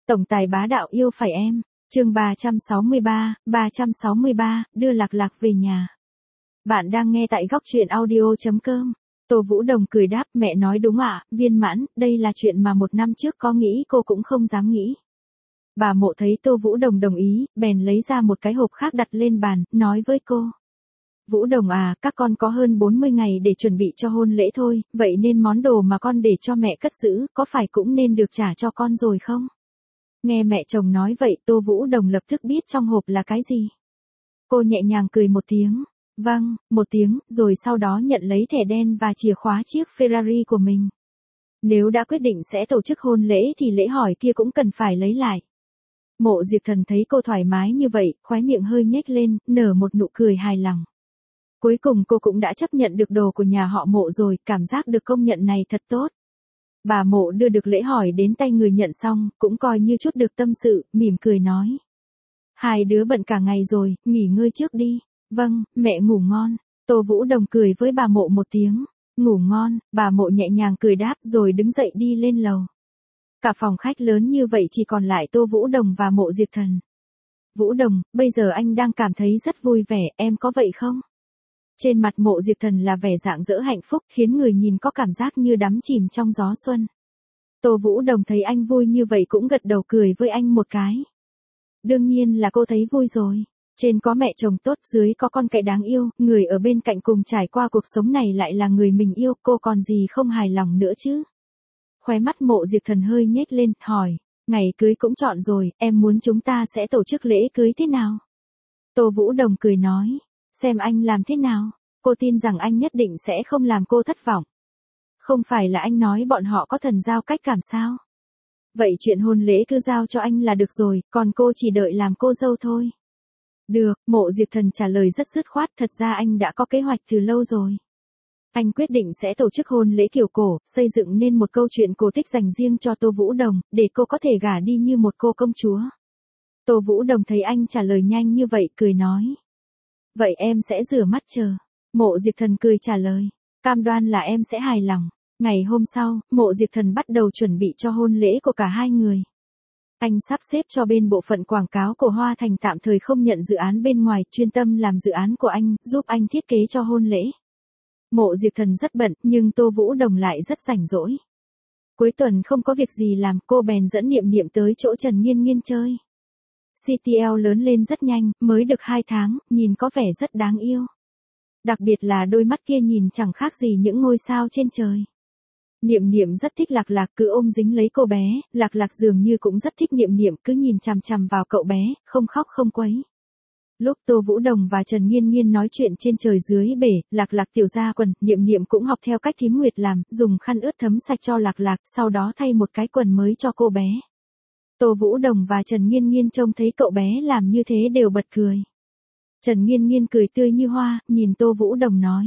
Tổng tài bá đạo yêu phải em. Chương 363, đưa Lạc Lạc về nhà. Bạn đang nghe tại góc truyện audio.com. Tô Vũ Đồng cười đáp, mẹ nói đúng ạ, viên mãn, đây là chuyện mà 1 năm trước có nghĩ cô cũng không dám nghĩ. Bà Mộ thấy Tô Vũ Đồng đồng ý, bèn lấy ra một cái hộp khác đặt lên bàn, nói với cô. Vũ Đồng à, các con có hơn 40 ngày để chuẩn bị cho hôn lễ thôi, vậy nên món đồ mà con để cho mẹ cất giữ, có phải cũng nên được trả cho con rồi không? Nghe mẹ chồng nói vậy, Tô Vũ Đồng lập tức biết trong hộp là cái gì. Cô nhẹ nhàng cười một tiếng. Vâng, một tiếng, rồi sau đó nhận lấy thẻ đen và chìa khóa chiếc Ferrari của mình. Nếu đã quyết định sẽ tổ chức hôn lễ thì lễ hỏi kia cũng cần phải lấy lại. Mộ Diệp Thần thấy cô thoải mái như vậy, khóe miệng hơi nhếch lên, nở một nụ cười hài lòng. Cuối cùng cô cũng đã chấp nhận được đồ của nhà họ Mộ rồi, cảm giác được công nhận này thật tốt. Bà Mộ đưa được lễ hỏi đến tay người nhận xong, cũng coi như chút được tâm sự, mỉm cười nói. Hai đứa bận cả ngày rồi, nghỉ ngơi trước đi. Vâng, mẹ ngủ ngon. Tô Vũ Đồng cười với bà Mộ một tiếng. Ngủ ngon, bà Mộ nhẹ nhàng cười đáp rồi đứng dậy đi lên lầu. Cả phòng khách lớn như vậy chỉ còn lại Tô Vũ Đồng và Mộ Diệp Thần. Vũ Đồng, bây giờ anh đang cảm thấy rất vui vẻ, em có vậy không? Trên mặt Mộ Diệp Thần là vẻ rạng rỡ hạnh phúc, khiến người nhìn có cảm giác như đắm chìm trong gió xuân. Tô Vũ Đồng thấy anh vui như vậy cũng gật đầu cười với anh một cái. Đương nhiên là cô thấy vui rồi. Trên có mẹ chồng tốt, dưới có con cái đáng yêu, người ở bên cạnh cùng trải qua cuộc sống này lại là người mình yêu, cô còn gì không hài lòng nữa chứ? Khóe mắt Mộ Diệp Thần hơi nhếch lên, hỏi, ngày cưới cũng chọn rồi, em muốn chúng ta sẽ tổ chức lễ cưới thế nào? Tô Vũ Đồng cười nói, xem anh làm thế nào, cô tin rằng anh nhất định sẽ không làm cô thất vọng. Không phải là anh nói bọn họ có thần giao cách cảm sao? Vậy chuyện hôn lễ cứ giao cho anh là được rồi, còn cô chỉ đợi làm cô dâu thôi. Được, Mộ Diệp Thần trả lời rất dứt khoát, thật ra anh đã có kế hoạch từ lâu rồi. Anh quyết định sẽ tổ chức hôn lễ kiểu cổ, xây dựng nên một câu chuyện cổ tích dành riêng cho Tô Vũ Đồng, để cô có thể gả đi như một cô công chúa. Tô Vũ Đồng thấy anh trả lời nhanh như vậy, cười nói. Vậy em sẽ rửa mắt chờ. Mộ Diệp Thần cười trả lời. Cam đoan là em sẽ hài lòng. Ngày hôm sau, Mộ Diệp Thần bắt đầu chuẩn bị cho hôn lễ của cả hai người. Anh sắp xếp cho bên bộ phận quảng cáo của Hoa Thành tạm thời không nhận dự án bên ngoài, chuyên tâm làm dự án của anh, giúp anh thiết kế cho hôn lễ. Mộ Diệp Thần rất bận, nhưng Tô Vũ Đồng lại rất rảnh rỗi. Cuối tuần không có việc gì làm, cô bèn dẫn Niệm Niệm tới chỗ Trần Nghiên Nghiên chơi. CTL lớn lên rất nhanh, mới được 2 tháng, nhìn có vẻ rất đáng yêu. Đặc biệt là đôi mắt kia nhìn chẳng khác gì những ngôi sao trên trời. Niệm Niệm rất thích Lạc Lạc, cứ ôm dính lấy cô bé, Lạc Lạc dường như cũng rất thích Niệm Niệm, cứ nhìn chằm chằm vào cậu bé, không khóc không quấy. Lúc Tô Vũ Đồng và Trần Nghiên Nghiên nói chuyện trên trời dưới bể, Lạc Lạc tiểu ra quần, Niệm Niệm cũng học theo cách Thím Nguyệt làm, dùng khăn ướt thấm sạch cho Lạc Lạc, sau đó thay một cái quần mới cho cô bé. Tô Vũ Đồng và Trần Nghiên Nghiên trông thấy cậu bé làm như thế đều bật cười. Trần Nghiên Nghiên cười tươi như hoa, nhìn Tô Vũ Đồng nói.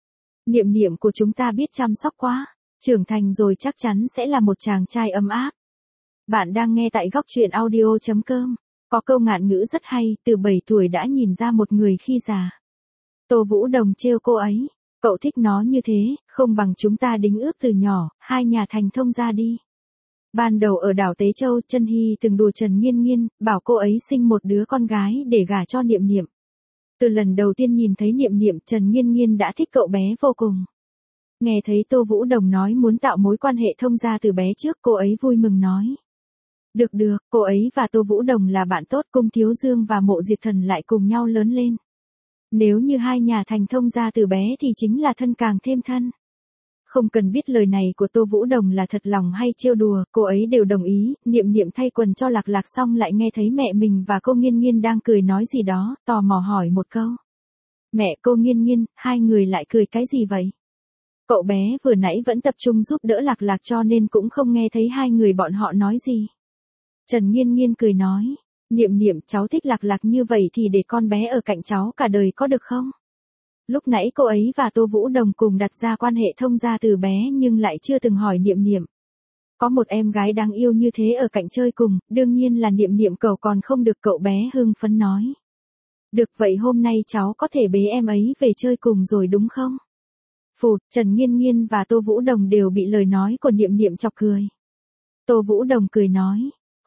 Niệm Niệm của chúng ta biết chăm sóc quá, trưởng thành rồi chắc chắn sẽ là một chàng trai ấm áp. Bạn đang nghe tại góc truyện audio.com. Có câu ngạn ngữ rất hay, từ 7 tuổi đã nhìn ra một người khi già. Tô Vũ Đồng trêu cô ấy, cậu thích nó như thế, không bằng chúng ta đính ước từ nhỏ, hai nhà thành thông ra đi. Ban đầu ở đảo Tế Châu, Trân Hy từng đùa Trần Nghiên Nghiên, bảo cô ấy sinh một đứa con gái để gả cho Niệm Niệm. Từ lần đầu tiên nhìn thấy Niệm Niệm, Trần Nghiên Nghiên đã thích cậu bé vô cùng. Nghe thấy Tô Vũ Đồng nói muốn tạo mối quan hệ thông gia từ bé trước, cô ấy vui mừng nói. Được được, cô ấy và Tô Vũ Đồng là bạn tốt, Cung Thiếu Dương và Mộ Diệp Thần lại cùng nhau lớn lên. Nếu như hai nhà thành thông gia từ bé thì chính là thân càng thêm thân. Không cần biết lời này của Tô Vũ Đồng là thật lòng hay trêu đùa, cô ấy đều đồng ý. Niệm Niệm thay quần cho Lạc Lạc xong lại nghe thấy mẹ mình và cô Nghiên Nghiên đang cười nói gì đó, tò mò hỏi một câu. Mẹ, cô Nghiên Nghiên, hai người lại cười cái gì vậy? Cậu bé vừa nãy vẫn tập trung giúp đỡ Lạc Lạc cho nên cũng không nghe thấy hai người bọn họ nói gì. Trần Nghiên Nghiên cười nói, Niệm Niệm, cháu thích Lạc Lạc như vậy thì để con bé ở cạnh cháu cả đời có được không? Lúc nãy cô ấy và Tô Vũ Đồng cùng đặt ra quan hệ thông gia từ bé nhưng lại chưa từng hỏi Niệm Niệm. Có một em gái đáng yêu như thế ở cạnh chơi cùng, đương nhiên là Niệm Niệm cầu còn không được, cậu bé hưng phấn nói. Được, vậy hôm nay cháu có thể bế em ấy về chơi cùng rồi đúng không? Phụt, Trần Nghiên Nghiên và Tô Vũ Đồng đều bị lời nói của Niệm Niệm chọc cười. Tô Vũ Đồng cười nói,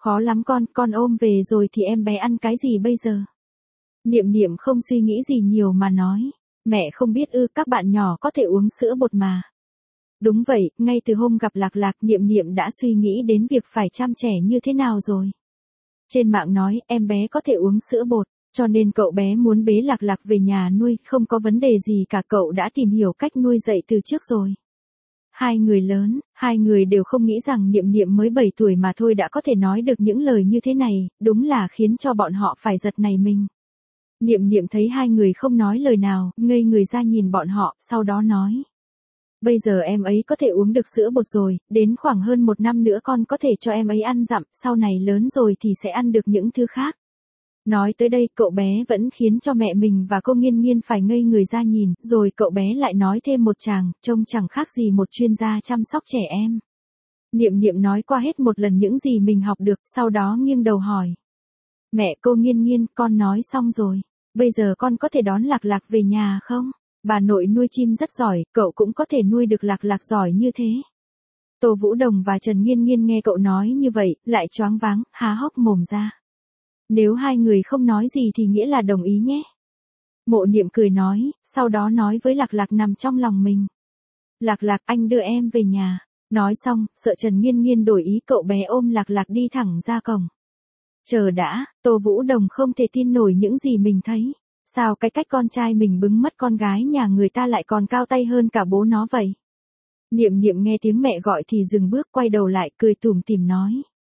Khó lắm con ôm về rồi thì em bé ăn cái gì bây giờ? Niệm Niệm không suy nghĩ gì nhiều mà nói. Mẹ không biết các bạn nhỏ có thể uống sữa bột mà. Đúng vậy, ngay từ hôm gặp Lạc Lạc Niệm Niệm đã suy nghĩ đến việc phải chăm trẻ như thế nào rồi. Trên mạng nói em bé có thể uống sữa bột, cho nên cậu bé muốn bế Lạc Lạc về nhà nuôi, không có vấn đề gì cả, cậu đã tìm hiểu cách nuôi dạy từ trước rồi. Hai người lớn, hai người đều không nghĩ rằng Niệm Niệm mới 7 tuổi mà thôi đã có thể nói được những lời như thế này, đúng là khiến cho bọn họ phải giật nảy mình. Niệm Niệm thấy hai người không nói lời nào, ngây người ra nhìn bọn họ, sau đó nói. Bây giờ em ấy có thể uống được sữa bột rồi, đến khoảng hơn 1 năm nữa con có thể cho em ấy ăn dặm, sau này lớn rồi thì sẽ ăn được những thứ khác. Nói tới đây cậu bé vẫn khiến cho mẹ mình và cô Nghiên Nghiên phải ngây người ra nhìn, rồi cậu bé lại nói thêm một tràng, trông chẳng khác gì một chuyên gia chăm sóc trẻ em. Niệm Niệm nói qua hết một lần những gì mình học được, sau đó nghiêng đầu hỏi. Mẹ, cô Nghiên Nghiên, con nói xong rồi, bây giờ con có thể đón Lạc Lạc về nhà không? Bà nội nuôi chim rất giỏi, cậu cũng có thể nuôi được Lạc Lạc giỏi như thế. Tô Vũ Đồng và Trần Nghiên Nghiên nghe cậu nói như vậy, lại choáng váng, há hốc mồm ra. Nếu hai người không nói gì thì nghĩa là đồng ý nhé. Mộ Niệm cười nói, sau đó nói với Lạc Lạc nằm trong lòng mình. Lạc Lạc, anh đưa em về nhà. Nói xong, sợ Trần Nghiên Nghiên đổi ý, cậu bé ôm Lạc Lạc đi thẳng ra cổng. Chờ đã, Tô Vũ Đồng không thể tin nổi những gì mình thấy. Sao cái cách con trai mình bứng mất con gái nhà người ta lại còn cao tay hơn cả bố nó vậy? Niệm Niệm nghe tiếng mẹ gọi thì dừng bước, quay đầu lại cười tủm tỉm nói.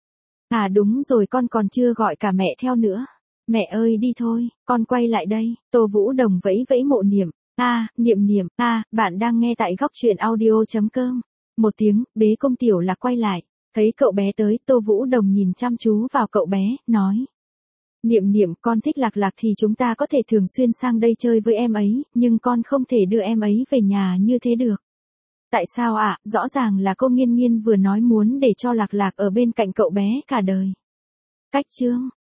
À đúng rồi, con còn chưa gọi cả mẹ theo nữa. Mẹ ơi đi thôi, con quay lại đây. Tô Vũ Đồng vẫy vẫy Mộ Niệm. Niệm Niệm, bạn đang nghe tại góc truyện audio.com. Một tiếng, bế công tiểu Lạc quay lại. Thấy cậu bé tới, Tô Vũ Đồng nhìn chăm chú vào cậu bé, nói. Niệm Niệm, con thích Lạc Lạc thì chúng ta có thể thường xuyên sang đây chơi với em ấy, nhưng con không thể đưa em ấy về nhà như thế được. Tại sao ạ? Rõ ràng là cô Nghiên Nghiên vừa nói muốn để cho Lạc Lạc ở bên cạnh cậu bé cả đời. Cách chương